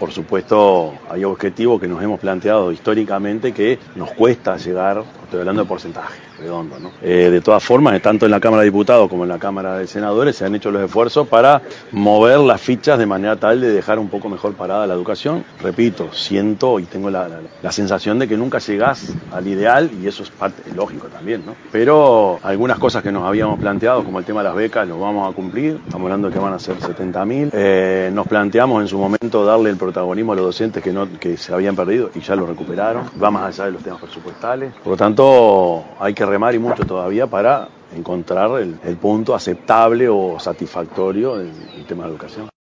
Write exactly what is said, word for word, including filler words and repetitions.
Por supuesto, hay objetivos que nos hemos planteado históricamente que nos cuesta llegar, estoy hablando de porcentaje redondo, ¿no? Eh, de todas formas, tanto en la Cámara de Diputados como en la Cámara de Senadores se han hecho los esfuerzos para mover las fichas de manera tal de dejar un poco mejor parada la educación. Repito, siento y tengo la, la, la sensación de que nunca llegás al ideal y eso es parte es lógico también, ¿no? Pero algunas cosas que nos habíamos planteado, como el tema de las becas, los vamos a cumplir. Estamos hablando de que van a ser setenta mil. Eh, nos planteamos en su momento darle el protagonismo a los docentes que, no, que se habían perdido y ya lo recuperaron. Va más allá de los temas presupuestales. Por lo tanto, hay que remar y mucho todavía para encontrar el, el punto aceptable o satisfactorio del, del tema de educación.